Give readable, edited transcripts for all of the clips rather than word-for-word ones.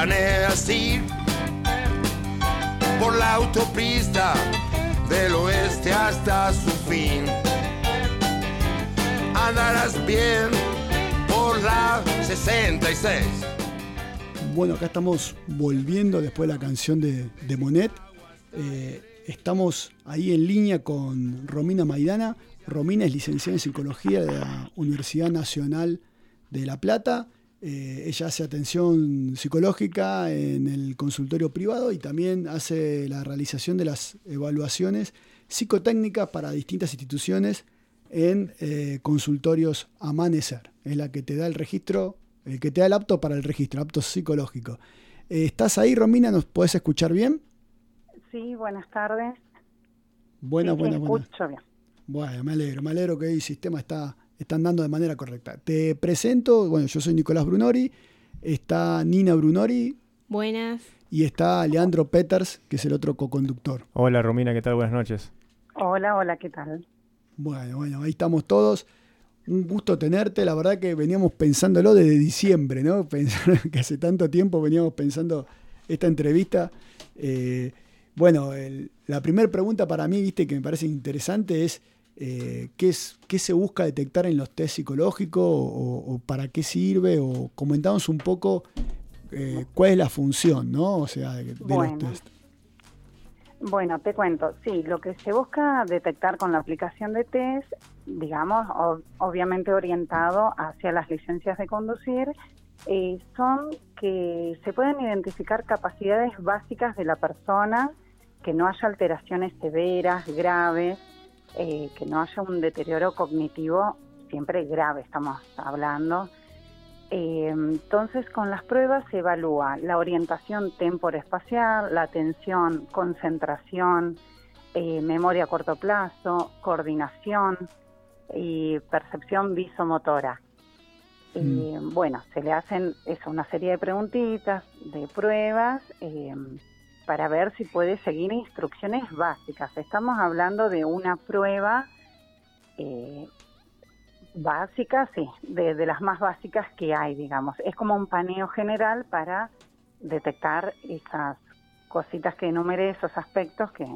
planeas ir por la autopista del oeste hasta su fin. Andarás bien por la 66. Bueno, acá estamos volviendo después de la canción de Monet. Estamos ahí en línea con Romina Maidana. Romina es licenciada en Psicología de la Universidad Nacional de La Plata. Ella hace atención psicológica en el consultorio privado y también hace la realización de las evaluaciones psicotécnicas para distintas instituciones en consultorios Amanecer. Es la que te da el registro, el que te da el apto para el registro, apto psicológico. ¿Estás ahí, Romina? ¿Nos podés escuchar bien? Sí, buenas tardes. Buenas. Escucho bien. Bueno, me alegro que el sistema está andando de manera correcta. Te presento, bueno, yo soy Nicolás Brunori, está Nina Brunori. Buenas. Y está Leandro Peters, que es el otro coconductor. Hola Romina, ¿qué tal? Buenas noches. Hola, ¿qué tal? Bueno, ahí estamos todos. Un gusto tenerte, la verdad que veníamos pensándolo desde diciembre, ¿no? Pensar que hace tanto tiempo veníamos pensando esta entrevista. La primera pregunta para mí, viste, que me parece interesante es ¿qué se busca detectar en los test psicológicos o para qué sirve? O comentamos un poco cuál es la función, ¿no? O sea, de los test. Bueno, te cuento. Sí, lo que se busca detectar con la aplicación de test, digamos, obviamente orientado hacia las licencias de conducir, son que se pueden identificar capacidades básicas de la persona, que no haya alteraciones severas, graves, que no haya un deterioro cognitivo siempre grave, estamos hablando. Entonces, con las pruebas se evalúa la orientación temporoespacial, la atención, concentración, memoria a corto plazo, coordinación y percepción visomotora. Bueno, se le hacen una serie de preguntitas, de pruebas, para ver si puede seguir instrucciones básicas. Estamos hablando de una prueba básica, sí, de las más básicas que hay, digamos. Es como un paneo general para detectar esas cositas que enumeré, esos aspectos que...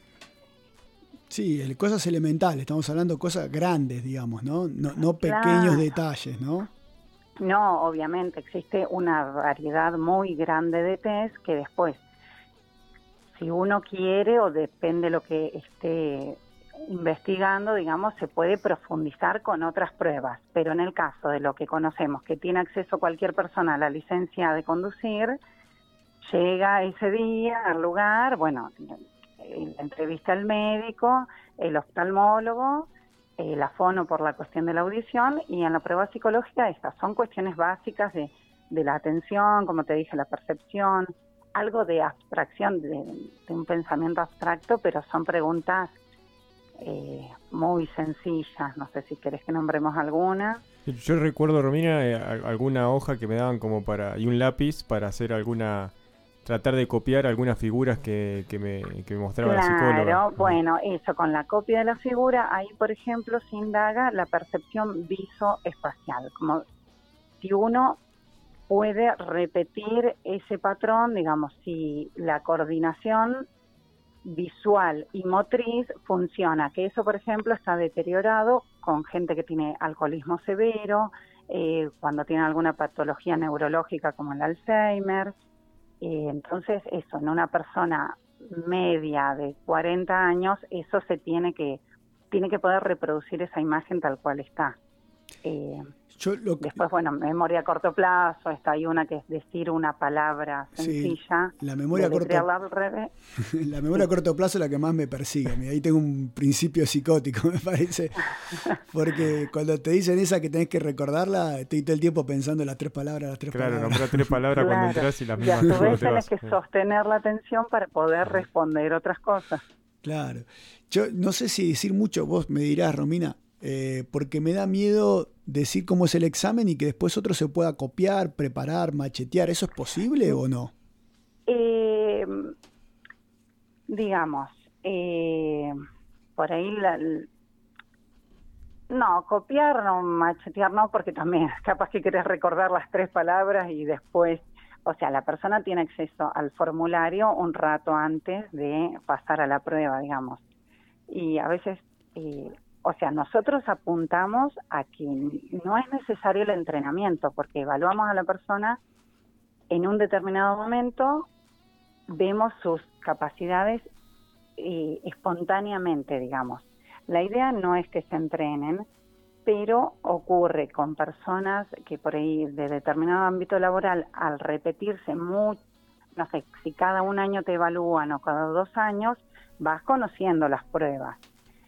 Sí, cosas elementales, estamos hablando de cosas grandes, digamos, ¿no? No pequeños detalles, ¿no? No, obviamente, existe una variedad muy grande de test que después, si uno quiere o depende de lo que esté investigando, digamos, se puede profundizar con otras pruebas. Pero en el caso de lo que conocemos, que tiene acceso cualquier persona a la licencia de conducir, llega ese día al lugar, bueno, la entrevista al médico, el oftalmólogo, la fono por la cuestión de la audición, y en la prueba psicológica estas son cuestiones básicas de la atención, como te dije, la percepción, algo de abstracción, de un pensamiento abstracto, pero son preguntas muy sencillas. No sé si querés que nombremos alguna. Yo recuerdo, Romina, alguna hoja que me daban y un lápiz para hacer tratar de copiar algunas figuras que me mostraba la psicóloga. Claro, bueno, eso, con la copia de la figura, ahí por ejemplo se indaga la percepción visoespacial, como si uno puede repetir ese patrón, digamos, si la coordinación visual y motriz funciona, que eso por ejemplo está deteriorado con gente que tiene alcoholismo severo, cuando tiene alguna patología neurológica como el Alzheimer. Entonces eso, en una persona media de 40 años, eso se tiene que poder reproducir esa imagen tal cual está. Después, bueno, memoria a corto plazo, hay una que es decir una palabra sencilla. Sí, la memoria a corto plazo es la que más me persigue. Ahí tengo un principio psicótico, me parece. Porque cuando te dicen esa que tenés que recordarla, estoy todo el tiempo pensando en las tres palabras. Claro, nombrar tres palabras cuando entras y las mismas. Y a su vez tenés que sostener la atención para poder responder otras cosas. Claro. Yo no sé si decir mucho, vos me dirás, Romina, porque me da miedo decir cómo es el examen y que después otro se pueda copiar, preparar, machetear. ¿Eso es posible o no? Digamos, por ahí no, copiar, no, machetear no, porque también capaz que querés recordar las tres palabras y después o sea, la persona tiene acceso al formulario un rato antes de pasar a la prueba, digamos. Y a veces, o sea, nosotros apuntamos a que no es necesario el entrenamiento, porque evaluamos a la persona en un determinado momento, vemos sus capacidades espontáneamente, digamos. La idea no es que se entrenen, pero ocurre con personas que por ahí de determinado ámbito laboral, al repetirse no sé, si cada un año te evalúan o cada 2 años, vas conociendo las pruebas.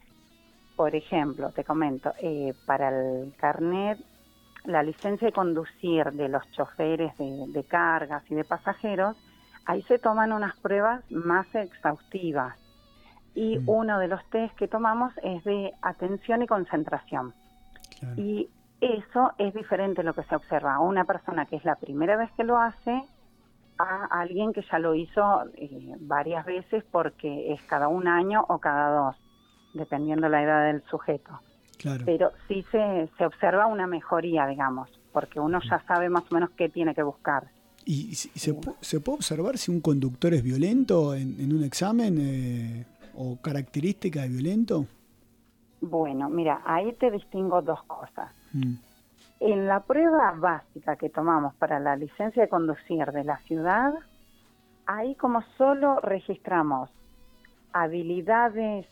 Por ejemplo, te comento, para el carnet, la licencia de conducir de los choferes de cargas y de pasajeros, ahí se toman unas pruebas más exhaustivas. Y uno de los test que tomamos es de atención y concentración. Claro. Y eso es diferente a lo que se observa a una persona que es la primera vez que lo hace a alguien que ya lo hizo varias veces porque es cada un año o cada 2, dependiendo la edad del sujeto. Claro. Pero sí se observa una mejoría, digamos, porque uno ya sabe más o menos qué tiene que buscar. ¿Y se puede observar si un conductor es violento en un examen o característica de violento? Bueno, mira, ahí te distingo 2 cosas. En la prueba básica que tomamos para la licencia de conducir de la ciudad, ahí como solo registramos habilidades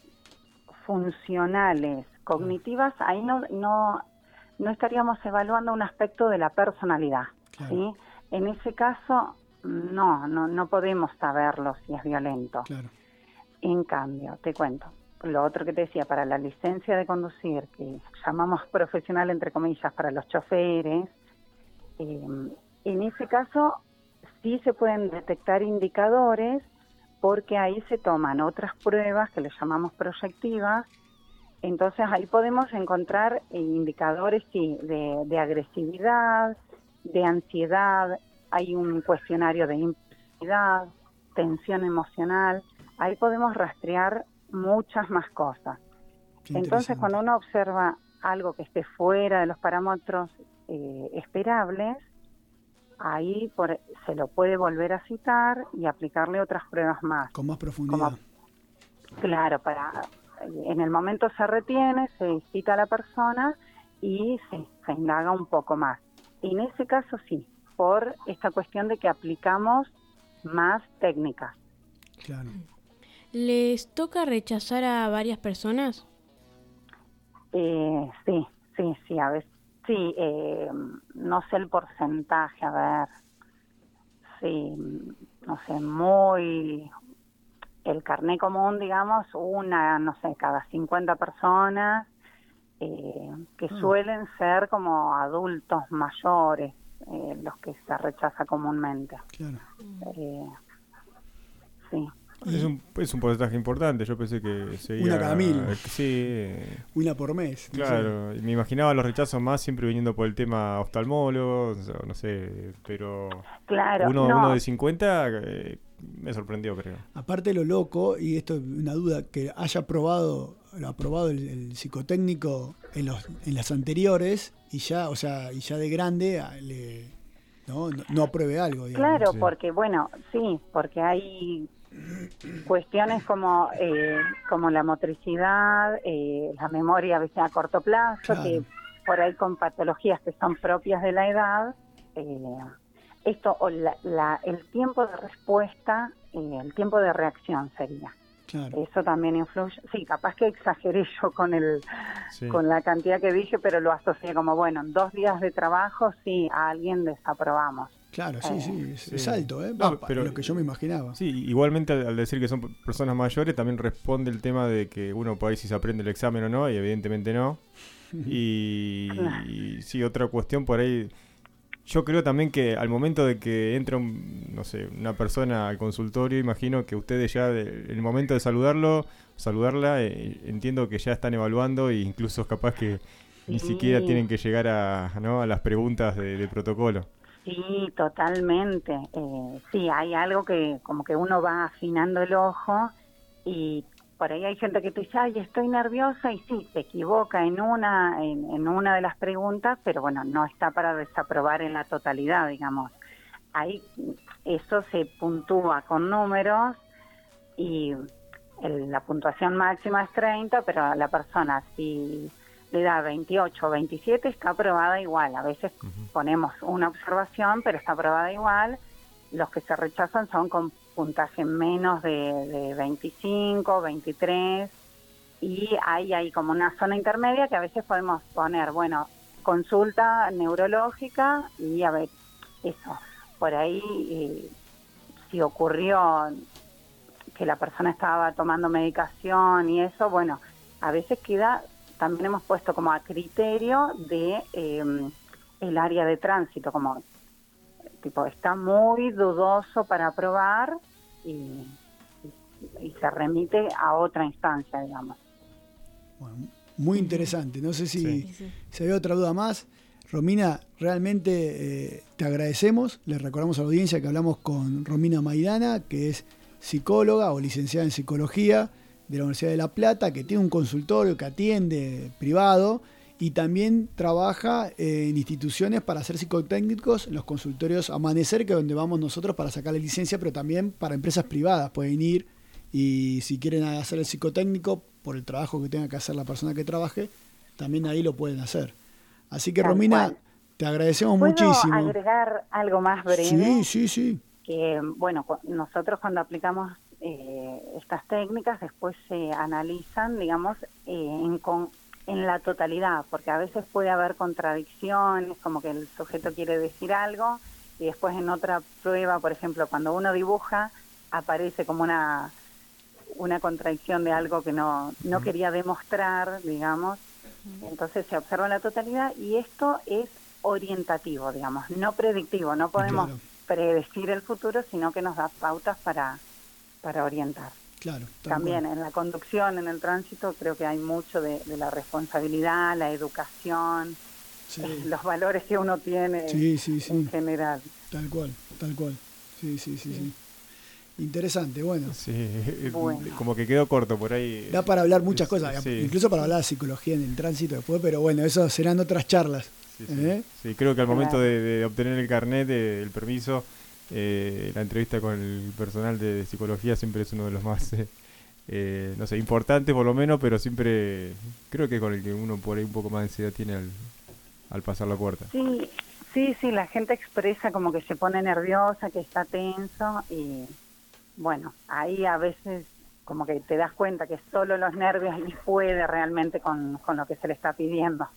funcionales, cognitivas, ahí no estaríamos evaluando un aspecto de la personalidad, claro. ¿Sí? En ese caso, no podemos saberlo si es violento. Claro. En cambio, te cuento, lo otro que te decía, para la licencia de conducir, que llamamos profesional entre comillas para los choferes, en ese caso sí se pueden detectar indicadores porque ahí se toman otras pruebas que le llamamos proyectivas, entonces ahí podemos encontrar indicadores sí, de agresividad, de ansiedad, hay un cuestionario de impulsividad, tensión emocional, ahí podemos rastrear muchas más cosas. Entonces, cuando uno observa algo que esté fuera de los parámetros esperables, ahí se lo puede volver a citar y aplicarle otras pruebas más. Con más profundidad. Claro, en el momento se retiene, se cita a la persona y se indaga un poco más. En ese caso sí, por esta cuestión de que aplicamos más técnicas. Claro. ¿Les toca rechazar a varias personas? Sí, a veces. Sí, no sé el porcentaje, a ver. Sí, no sé, el carné común, digamos, cada 50 personas, que suelen ser como adultos mayores, los que se rechaza comúnmente. Claro. Sí. Es un porcentaje importante, yo pensé que sería... Una cada 1000. Sí. Una por mes. Claro, me imaginaba los rechazos más siempre viniendo por el tema oftalmólogos, no sé, pero... Claro, uno de 50 me sorprendió, creo. Aparte lo loco, y esto es una duda, que haya aprobado el psicotécnico en las anteriores y ya de grande no apruebe algo, digamos. Claro, sí. Porque hay cuestiones como la motricidad, la memoria a veces a corto plazo, claro. Que por ahí con patologías que son propias de la edad, el tiempo de respuesta, el tiempo de reacción sería. Claro. Eso también influye. Sí, capaz que exageré yo con la cantidad que dije, pero lo asocié como, en 2 días de trabajo, sí, a alguien desaprobamos. Claro, es alto, pero lo que yo me imaginaba. Sí, igualmente al decir que son personas mayores también responde el tema de que uno por ahí si se aprende el examen o no, y evidentemente no. Y sí, otra cuestión por ahí, yo creo también que al momento de que entra una persona al consultorio, imagino que ustedes ya en el momento de saludarla, entiendo que ya están evaluando e incluso capaz que ni siquiera tienen que llegar a las preguntas de protocolo. Sí, totalmente. Sí, hay algo que como que uno va afinando el ojo y por ahí hay gente que te dice, ay, estoy nerviosa, y sí, se equivoca en una de las preguntas, pero no está para desaprobar en la totalidad, digamos. ahí eso se puntúa con números y la puntuación máxima es 30, pero a la persona si le da 28 o 27 está aprobada igual. A veces ponemos una observación, pero está aprobada igual. Los que se rechazan son con puntaje menos de 25, 23, y hay como una zona intermedia que a veces podemos poner, bueno, consulta neurológica, y a ver, eso, por ahí si ocurrió que la persona estaba tomando medicación y eso, bueno, a veces queda, también hemos puesto como a criterio de el área de tránsito, como tipo está muy dudoso para aprobar y se remite a otra instancia, digamos. Bueno, muy interesante. No sé si había otra duda más. Romina, realmente te agradecemos. Les recordamos a la audiencia que hablamos con Romina Maidana, que es psicóloga o licenciada en psicología de la Universidad de La Plata, que tiene un consultorio que atiende privado y también trabaja en instituciones para ser psicotécnicos en los consultorios Amanecer, que es donde vamos nosotros para sacar la licencia, pero también para empresas privadas pueden ir, y si quieren hacer el psicotécnico por el trabajo que tenga que hacer la persona que trabaje, también ahí lo pueden hacer. Así que, Romina, te agradecemos muchísimo. ¿Puedo agregar algo más breve? Sí. Que, bueno, nosotros cuando aplicamos estas técnicas, después se analizan, digamos, en la totalidad, porque a veces puede haber contradicciones, como que el sujeto quiere decir algo, y después en otra prueba, por ejemplo, cuando uno dibuja, aparece como una contradicción de algo que no quería demostrar, digamos. Entonces se observa la totalidad, y esto es orientativo, digamos, no predictivo. No podemos predecir el futuro, sino que nos da pautas para orientar. Claro. También en la conducción, en el tránsito, creo que hay mucho de la responsabilidad, la educación, los valores que uno tiene en general. Tal cual. Sí. Interesante, bueno. Sí, como que quedó corto por ahí. Da para hablar muchas cosas, incluso para hablar de psicología en el tránsito después, pero bueno, eso serán otras charlas. Sí, creo que al momento de obtener el carnet, el permiso, la entrevista con el personal de psicología siempre es uno de los más, no sé, importantes por lo menos, pero siempre creo que con el que uno por ahí un poco más de ansiedad tiene al pasar la puerta. Sí, la gente expresa como que se pone nerviosa, que está tenso, y bueno, ahí a veces como que te das cuenta que solo los nervios y puede realmente con lo que se le está pidiendo.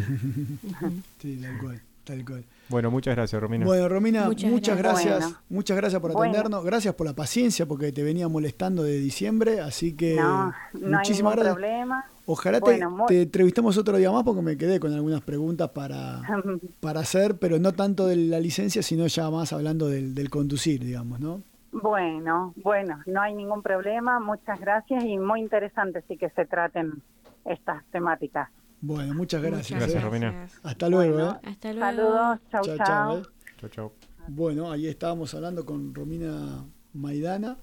Sí, tal cual. Bueno, muchas gracias, Romina. Bueno, Romina, muchas gracias. Bueno. Muchas gracias por atendernos. Gracias por la paciencia, porque te venía molestando de diciembre, así que no muchísimas hay ningún gracias. problema. Ojalá te entrevistamos otro día más, porque me quedé con algunas preguntas para hacer, pero no tanto de la licencia, sino ya más hablando del conducir, digamos, ¿no? Bueno, no hay ningún problema. Muchas gracias, y muy interesante sí que se traten estas temáticas. Bueno, muchas gracias. Gracias, Romina. Hasta luego. Bueno, Hasta luego. Saludos, chau. Chau. Bueno, ahí estábamos hablando con Romina Maidana.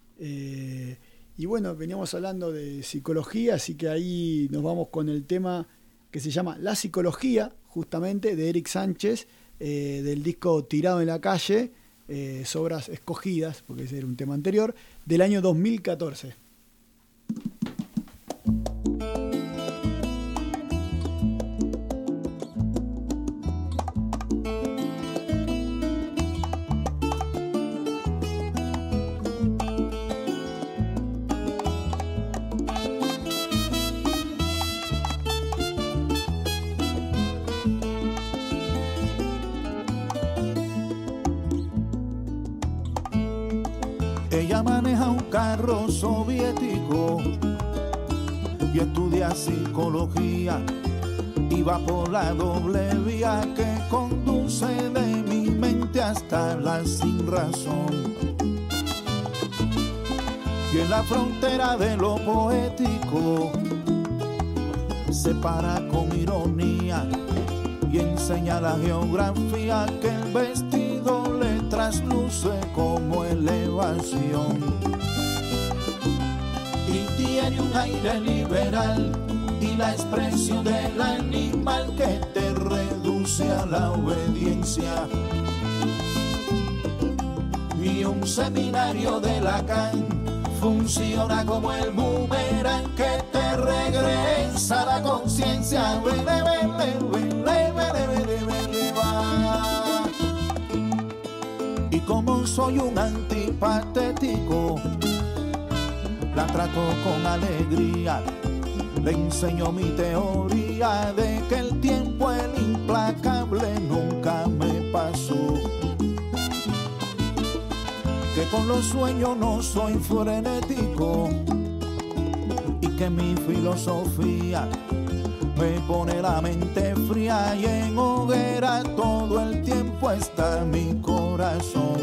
Y bueno, veníamos hablando de psicología, así que ahí nos vamos con el tema que se llama La Psicología, justamente, de Eric Sánchez, del disco Tirado en la Calle, Sobras Escogidas, porque ese era un tema anterior, del año 2014. Ella maneja un carro soviético y estudia psicología, y va por la doble vía que conduce de mi mente hasta la sin razón. Y en la frontera de lo poético se para con ironía y enseña la geografía, que el vestido le trasluce como elevación. Y tiene un aire liberal y la expresión del animal que te reduce a la obediencia. un seminario de Lacan funciona como el boomerang que te regresa a la conciencia. Y como soy un antipatético, la trato con alegría. Le enseño mi teoría de que el tiempo, el implacable, nunca me pasó. Que con los sueños no soy frenético y que mi filosofía me pone la mente fría y en hoguera todo el tiempo está mi corazón.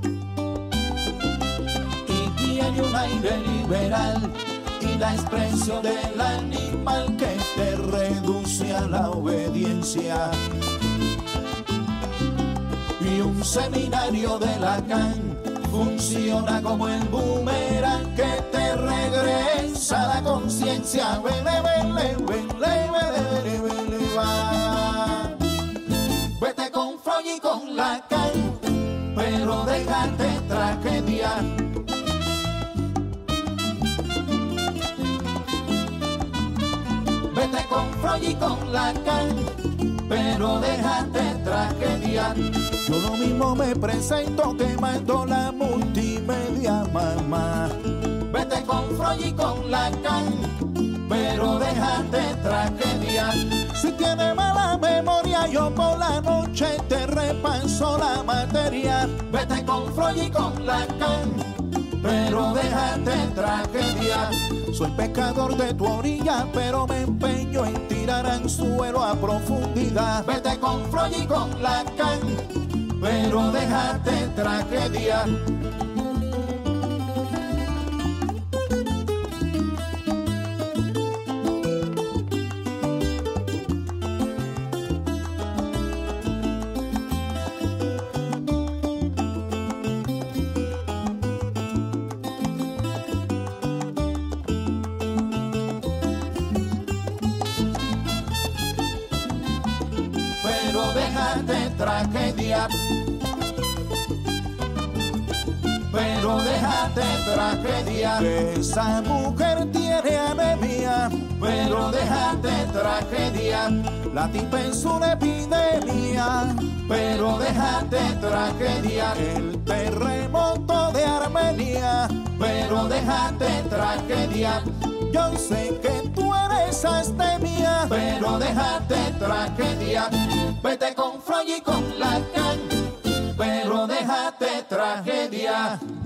Y tiene un aire liberal y la expresión del animal que te reduce a la obediencia. Y un seminario de Lacan funciona como el boomerang que te regresa a la conciencia. Vete con Freud y con Lacan, pero déjate tragedia. Vete con Freud y con Lacan, pero déjate tragedia. Yo lo mismo me presento que mando la multimedia, mamá. Vete con Freud y con Lacan, pero déjate tragedia. Si tienes mala memoria, yo por la noche te repaso la materia. Vete con Freud y con Lacan, pero déjate tragedia. Soy pescador de tu orilla, pero me empeño en tirar anzuelo a profundidad. Vete con Freud y con Lacan, pero déjate tragedia. Pero déjate tragedia. Pero déjate tragedia. Esa mujer tiene anemia, pero déjate tragedia. La tipa es una epidemia, pero déjate tragedia. El terremoto de Armenia, pero déjate tragedia. Yo sé que tú eres astemia, pero déjate tragedia. Vete con Freud y con Lacan, pero déjate tragedia.